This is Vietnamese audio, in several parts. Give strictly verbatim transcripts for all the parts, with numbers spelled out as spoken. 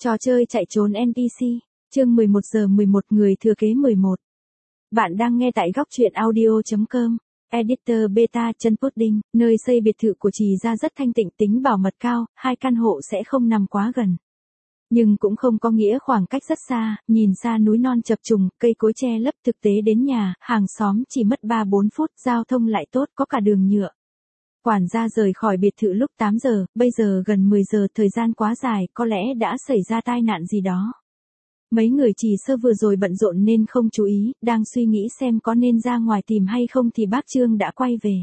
Trò chơi chạy trốn en pê xê, chương mười một giờ mười một người thừa kế mười một. Bạn đang nghe tại góc truyện audio chấm com, editor beta chân pudding, nơi xây biệt thự của Trì Gia rất thanh tịnh, tính bảo mật cao, hai căn hộ sẽ không nằm quá gần. Nhưng cũng không có nghĩa khoảng cách rất xa, nhìn xa núi non chập trùng, cây cối che lấp, thực tế đến nhà, hàng xóm chỉ mất ba bốn phút, giao thông lại tốt, có cả đường nhựa. Quản gia rời khỏi biệt thự lúc tám giờ, bây giờ gần mười giờ, thời gian quá dài, có lẽ đã xảy ra tai nạn gì đó. Mấy người Trì Sơ vừa rồi bận rộn nên không chú ý, đang suy nghĩ xem có nên ra ngoài tìm hay không thì bác Trương đã quay về.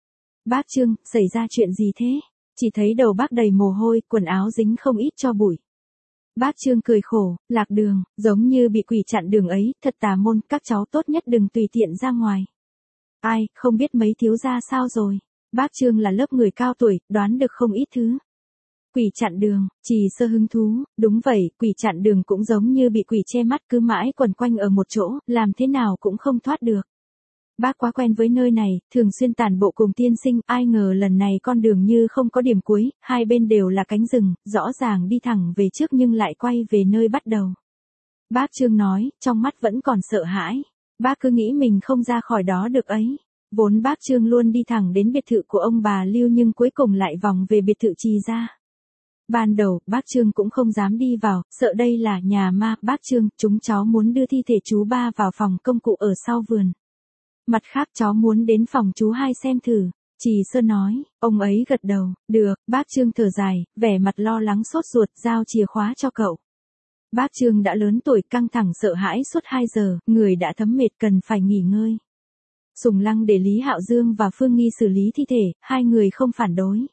Bác Trương, xảy ra chuyện gì thế? Chỉ thấy đầu bác đầy mồ hôi, quần áo dính không ít tro bụi. Bác Trương cười khổ, lạc đường, giống như bị quỷ chặn đường ấy, thật tà môn, các cháu tốt nhất đừng tùy tiện ra ngoài. Ai, không biết mấy thiếu gia sao rồi? Bác Trương là lớp người cao tuổi, đoán được không ít thứ. Quỷ chặn đường, Trì Sơ hứng thú, đúng vậy, quỷ chặn đường cũng giống như bị quỷ che mắt, cứ mãi quẩn quanh ở một chỗ, làm thế nào cũng không thoát được. Bác quá quen với nơi này, thường xuyên tản bộ cùng tiên sinh, ai ngờ lần này con đường như không có điểm cuối, hai bên đều là cánh rừng, rõ ràng đi thẳng về trước nhưng lại quay về nơi bắt đầu. Bác Trương nói, trong mắt vẫn còn sợ hãi. Bác cứ nghĩ mình không ra khỏi đó được ấy. Vốn bác Trương luôn đi thẳng đến biệt thự của ông bà Lưu nhưng cuối cùng lại vòng về biệt thự Trì Gia. Ban đầu, bác Trương cũng không dám đi vào, sợ đây là nhà ma. Bác Trương, chúng cháu muốn đưa thi thể chú ba vào phòng công cụ ở sau vườn. Mặt khác cháu muốn đến phòng chú hai xem thử. Trì Sơ nói, ông ấy gật đầu, được. Bác Trương thở dài, vẻ mặt lo lắng sốt ruột, giao chìa khóa cho cậu. Bác Trương đã lớn tuổi, căng thẳng sợ hãi suốt hai giờ, người đã thấm mệt cần phải nghỉ ngơi. Sùng Lăng để Lý Hạo Dương và Phương Nghi xử lý thi thể, hai người không phản đối.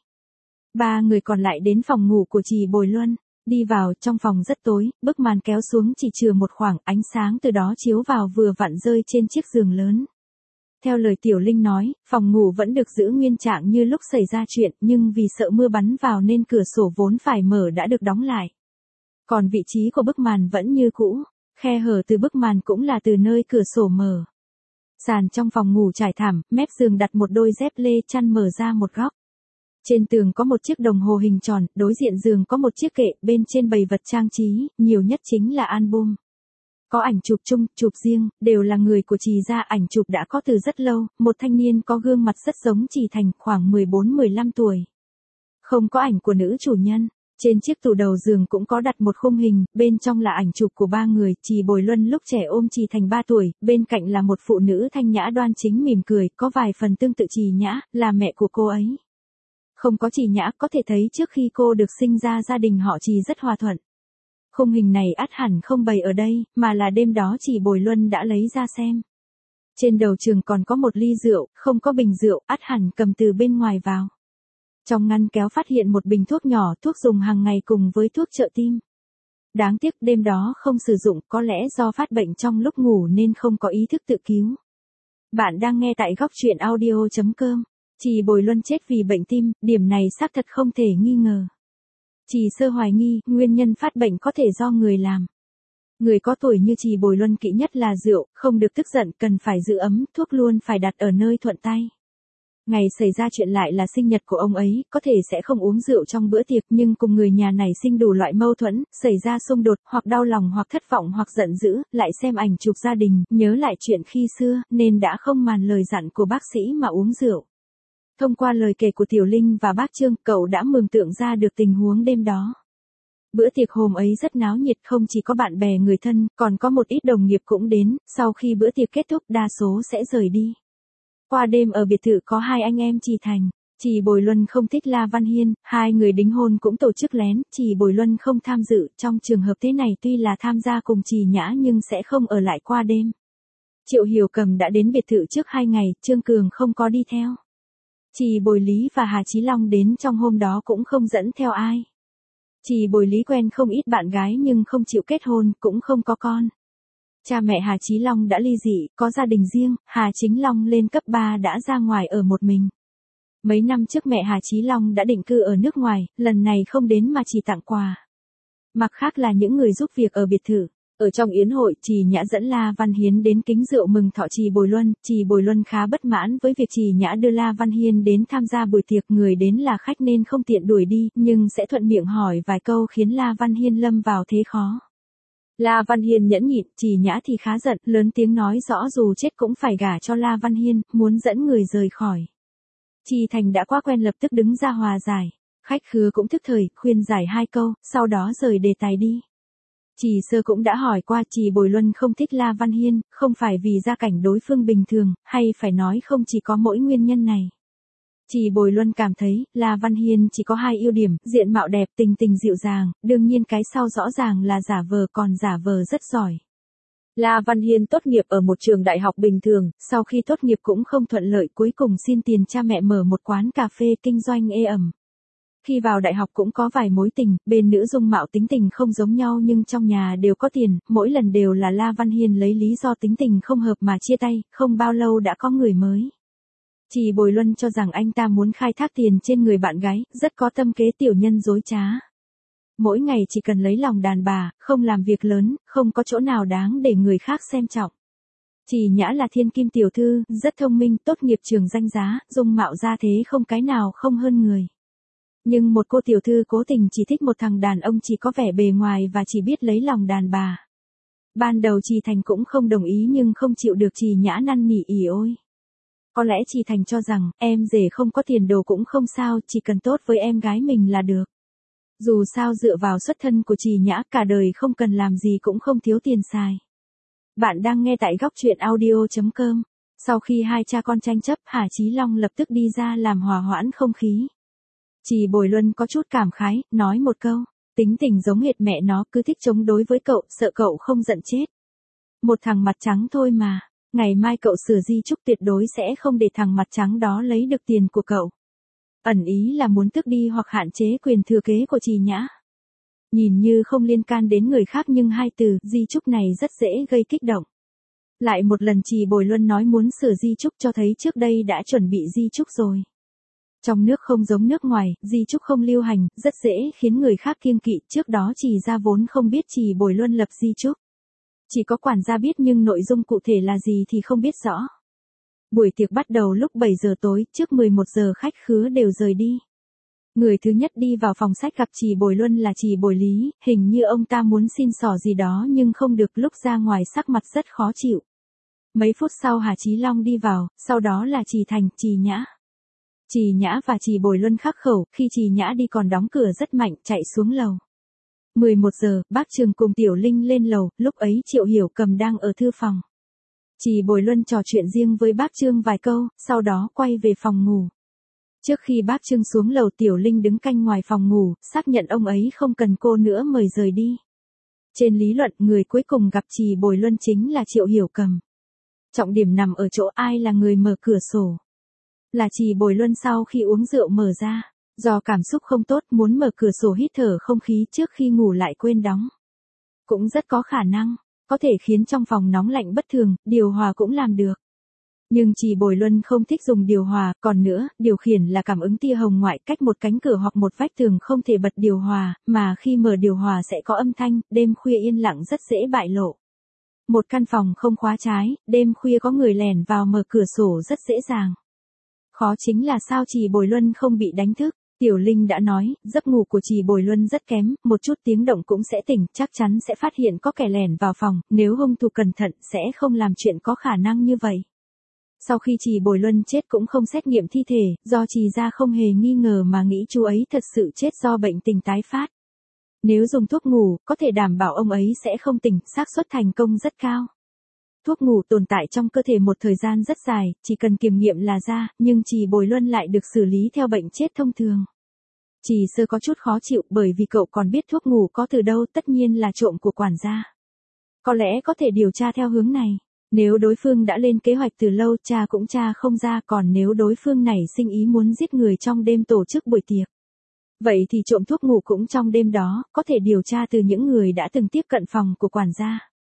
Ba người còn lại đến phòng ngủ của Trì Bồi Luân, đi vào, trong phòng rất tối, bức màn kéo xuống chỉ chừa một khoảng, ánh sáng từ đó chiếu vào vừa vặn rơi trên chiếc giường lớn. Theo lời Tiểu Linh nói, phòng ngủ vẫn được giữ nguyên trạng như lúc xảy ra chuyện, nhưng vì sợ mưa bắn vào nên cửa sổ vốn phải mở đã được đóng lại. Còn vị trí của bức màn vẫn như cũ, khe hở từ bức màn cũng là từ nơi cửa sổ mở. Sàn trong phòng ngủ trải thảm, mép giường đặt một đôi dép lê, chăn mở ra một góc. Trên tường có một chiếc đồng hồ hình tròn, đối diện giường có một chiếc kệ, bên trên bày vật trang trí, nhiều nhất chính là album. Có ảnh chụp chung, chụp riêng, đều là người của Trì Gia, ảnh chụp đã có từ rất lâu, một thanh niên có gương mặt rất giống Trì Thành, khoảng mười bốn mười lăm tuổi. Không có ảnh của nữ chủ nhân. Trên chiếc tủ đầu giường cũng có đặt một khung hình, bên trong là ảnh chụp của ba người, Trì Bồi Luân lúc trẻ ôm Trì Thành ba tuổi, bên cạnh là một phụ nữ thanh nhã đoan chính mỉm cười, có vài phần tương tự Trì Nhã, là mẹ của cô ấy. Không có Trì Nhã, có thể thấy trước khi cô được sinh ra gia đình họ Trì rất hòa thuận. Khung hình này ắt hẳn không bày ở đây, mà là đêm đó Trì Bồi Luân đã lấy ra xem. Trên đầu giường còn có một ly rượu, không có bình rượu, ắt hẳn cầm từ bên ngoài vào. Trong ngăn kéo phát hiện một bình thuốc nhỏ, thuốc dùng hàng ngày cùng với thuốc trợ tim. Đáng tiếc đêm đó không sử dụng, có lẽ do phát bệnh trong lúc ngủ nên không có ý thức tự cứu. Bạn đang nghe tại góc truyện audio chấm com. Trì Bồi Luân chết vì bệnh tim, điểm này xác thật không thể nghi ngờ. Trì Sơ hoài nghi, nguyên nhân phát bệnh có thể do người làm. Người có tuổi như Trì Bồi Luân kỵ nhất là rượu, không được tức giận, cần phải giữ ấm, thuốc luôn phải đặt ở nơi thuận tay. Ngày xảy ra chuyện lại là sinh nhật của ông ấy, có thể sẽ không uống rượu trong bữa tiệc nhưng cùng người nhà này sinh đủ loại mâu thuẫn, xảy ra xung đột, hoặc đau lòng hoặc thất vọng hoặc giận dữ, lại xem ảnh chụp gia đình, nhớ lại chuyện khi xưa, nên đã không màn lời dặn của bác sĩ mà uống rượu. Thông qua lời kể của Tiểu Linh và bác Trương, cậu đã mường tượng ra được tình huống đêm đó. Bữa tiệc hôm ấy rất náo nhiệt, không chỉ có bạn bè người thân, còn có một ít đồng nghiệp cũng đến, sau khi bữa tiệc kết thúc đa số sẽ rời đi. Qua đêm ở biệt thự có hai anh em Trì Thành, Trì Bồi Luân không thích La Văn Hiên, hai người đính hôn cũng tổ chức lén, Trì Bồi Luân không tham dự, trong trường hợp thế này tuy là tham gia cùng Trì Nhã nhưng sẽ không ở lại qua đêm. Triệu Hiểu Cầm đã đến biệt thự trước hai ngày, Trương Cường không có đi theo. Trì Bồi Lý và Hà Chí Long đến trong hôm đó cũng không dẫn theo ai. Trì Bồi Lý quen không ít bạn gái nhưng không chịu kết hôn, cũng không có con. Cha mẹ Hà Chí Long đã ly dị, có gia đình riêng, Hà Chính Long lên cấp ba đã ra ngoài ở một mình. Mấy năm trước mẹ Hà Chí Long đã định cư ở nước ngoài, lần này không đến mà chỉ tặng quà. Mặt khác là những người giúp việc ở biệt thự. Ở trong yến hội, Trì Nhã dẫn La Văn Hiến đến kính rượu mừng thọ Trì Bồi Luân, Trì Bồi Luân khá bất mãn với việc Trì Nhã đưa La Văn Hiên đến tham gia buổi tiệc, người đến là khách nên không tiện đuổi đi, nhưng sẽ thuận miệng hỏi vài câu khiến La Văn Hiên lâm vào thế khó. La Văn Hiên nhẫn nhịn, Trì Nhã thì khá giận, lớn tiếng nói rõ dù chết cũng phải gả cho La Văn Hiên, muốn dẫn người rời khỏi. Trì Thành đã quá quen lập tức đứng ra hòa giải, khách khứa cũng thức thời, khuyên giải hai câu, sau đó rời đề tài đi. Trì Sơ cũng đã hỏi qua, Trì Bồi Luân không thích La Văn Hiên, không phải vì gia cảnh đối phương bình thường, hay phải nói không chỉ có mỗi nguyên nhân này. Trì Bồi Luân cảm thấy, La Văn Hiên chỉ có hai ưu điểm, diện mạo đẹp, tình tình dịu dàng, đương nhiên cái sau rõ ràng là giả vờ, còn giả vờ rất giỏi. La Văn Hiên tốt nghiệp ở một trường đại học bình thường, sau khi tốt nghiệp cũng không thuận lợi, cuối cùng xin tiền cha mẹ mở một quán cà phê kinh doanh ê ẩm. Khi vào đại học cũng có vài mối tình, bên nữ dung mạo tính tình không giống nhau nhưng trong nhà đều có tiền, mỗi lần đều là La Văn Hiên lấy lý do tính tình không hợp mà chia tay, không bao lâu đã có người mới. Trì Bồi Luân cho rằng anh ta muốn khai thác tiền trên người bạn gái, rất có tâm kế tiểu nhân dối trá. Mỗi ngày chỉ cần lấy lòng đàn bà, không làm việc lớn, không có chỗ nào đáng để người khác xem trọng. Trì Nhã là thiên kim tiểu thư, rất thông minh, tốt nghiệp trường danh giá, dung mạo ra thế không cái nào không hơn người. Nhưng một cô tiểu thư cố tình chỉ thích một thằng đàn ông chỉ có vẻ bề ngoài và chỉ biết lấy lòng đàn bà. Ban đầu Trì Thành cũng không đồng ý nhưng không chịu được Trì Nhã năn nỉ ỉ ôi. Có lẽ Trì Thành cho rằng, em rể không có tiền đồ cũng không sao, chỉ cần tốt với em gái mình là được. Dù sao dựa vào xuất thân của Trì Nhã, cả đời không cần làm gì cũng không thiếu tiền xài. Bạn đang nghe tại góc truyện audio chấm com. Sau khi hai cha con tranh chấp, Hà Chí Long lập tức đi ra làm hòa hoãn không khí. Trì Bồi Luân có chút cảm khái, nói một câu, tính tình giống hệt mẹ nó, cứ thích chống đối với cậu, sợ cậu không giận chết. Một thằng mặt trắng thôi mà, ngày mai cậu sửa di chúc tuyệt đối sẽ không để thằng mặt trắng đó lấy được tiền của cậu. Ẩn ý là muốn tước đi hoặc hạn chế quyền thừa kế của Trì Nhã. Nhìn như không liên can đến người khác nhưng hai từ di chúc này rất dễ gây kích động. Lại một lần Trì Bồi Luân nói muốn sửa di chúc cho thấy trước đây đã chuẩn bị di chúc rồi. Trong nước không giống nước ngoài, di chúc không lưu hành, rất dễ khiến người khác kiêng kỵ, trước đó Trì gia vốn không biết Trì Bồi Luân lập di chúc. Chỉ có quản gia biết nhưng nội dung cụ thể là gì thì không biết rõ. Buổi tiệc bắt đầu lúc bảy giờ tối, trước mười một giờ khách khứa đều rời đi. Người thứ nhất đi vào phòng sách gặp Trì Bồi Luân là Trì Bồi Lý, hình như ông ta muốn xin xỏ gì đó nhưng không được, lúc ra ngoài sắc mặt rất khó chịu. Mấy phút sau Hà Chí Long đi vào, sau đó là Trì Thành, Trì Nhã. Trì Nhã và Trì Bồi Luân khắc khẩu, khi Trì Nhã đi còn đóng cửa rất mạnh, chạy xuống lầu. mười một giờ, bác Trường cùng Tiểu Linh lên lầu, lúc ấy Triệu Hiểu Cầm đang ở thư phòng. Trì Bồi Luân trò chuyện riêng với bác Trương vài câu, sau đó quay về phòng ngủ. Trước khi bác Trương xuống lầu, Tiểu Linh đứng canh ngoài phòng ngủ, xác nhận ông ấy không cần cô nữa mời rời đi. Trên lý luận, người cuối cùng gặp Trì Bồi Luân chính là Triệu Hiểu Cầm. Trọng điểm nằm ở chỗ ai là người mở cửa sổ. Là Trì Bồi Luân sau khi uống rượu mở ra. Do cảm xúc không tốt muốn mở cửa sổ hít thở không khí trước khi ngủ lại quên đóng. Cũng rất có khả năng, có thể khiến trong phòng nóng lạnh bất thường, điều hòa cũng làm được. Nhưng Trì Bồi Luân không thích dùng điều hòa, còn nữa, điều khiển là cảm ứng tia hồng ngoại, cách một cánh cửa hoặc một vách tường không thể bật điều hòa, mà khi mở điều hòa sẽ có âm thanh, đêm khuya yên lặng rất dễ bại lộ. Một căn phòng không khóa trái, đêm khuya có người lẻn vào mở cửa sổ rất dễ dàng. Khó chính là sao Trì Bồi Luân không bị đánh thức. Tiểu Linh đã nói, giấc ngủ của Trì Bồi Luân rất kém, một chút tiếng động cũng sẽ tỉnh, chắc chắn sẽ phát hiện có kẻ lẻn vào phòng, nếu hung thủ cẩn thận sẽ không làm chuyện có khả năng như vậy. Sau khi Trì Bồi Luân chết cũng không xét nghiệm thi thể, do Trì gia không hề nghi ngờ mà nghĩ chú ấy thật sự chết do bệnh tình tái phát. Nếu dùng thuốc ngủ, có thể đảm bảo ông ấy sẽ không tỉnh, xác suất thành công rất cao. Thuốc ngủ tồn tại trong cơ thể một thời gian rất dài, chỉ cần kiểm nghiệm là ra, nhưng Trì Bồi Luân lại được xử lý theo bệnh chết thông thường. Trì Sơ có chút khó chịu bởi vì cậu còn biết thuốc ngủ có từ đâu, tất nhiên là trộm của quản gia. Có lẽ có thể điều tra theo hướng này. Nếu đối phương đã lên kế hoạch từ lâu, cha cũng tra không ra, còn nếu đối phương nảy sinh ý muốn giết người trong đêm tổ chức buổi tiệc. Vậy thì trộm thuốc ngủ cũng trong đêm đó, có thể điều tra từ những người đã từng tiếp cận phòng của quản gia.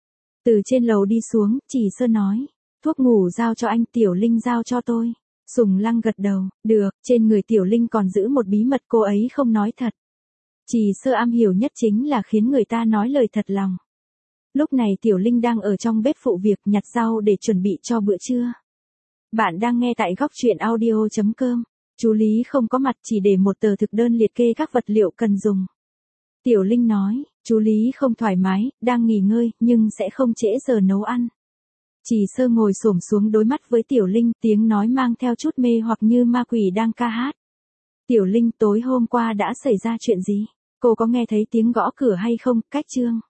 Từ trên lầu đi xuống, Trì Sơ nói, thuốc ngủ giao cho anh, Tiểu Linh giao cho tôi. Sùng Lăng gật đầu, được, trên người Tiểu Linh còn giữ một bí mật cô ấy không nói thật. Trì Sơ am hiểu nhất chính là khiến người ta nói lời thật lòng. Lúc này Tiểu Linh đang ở trong bếp phụ việc nhặt rau để chuẩn bị cho bữa trưa. Bạn đang nghe tại góc truyện audio chấm com. Chú Lý không có mặt, chỉ để một tờ thực đơn liệt kê các vật liệu cần dùng. Tiểu Linh nói, chú Lý không thoải mái, đang nghỉ ngơi, nhưng sẽ không trễ giờ nấu ăn. Chỉ Sơ ngồi xổm xuống đối mắt với Tiểu Linh, tiếng nói mang theo chút mê hoặc như ma quỷ đang ca hát. Tiểu Linh, tối hôm qua đã xảy ra chuyện gì? Cô có nghe thấy tiếng gõ cửa hay không? Cách Trương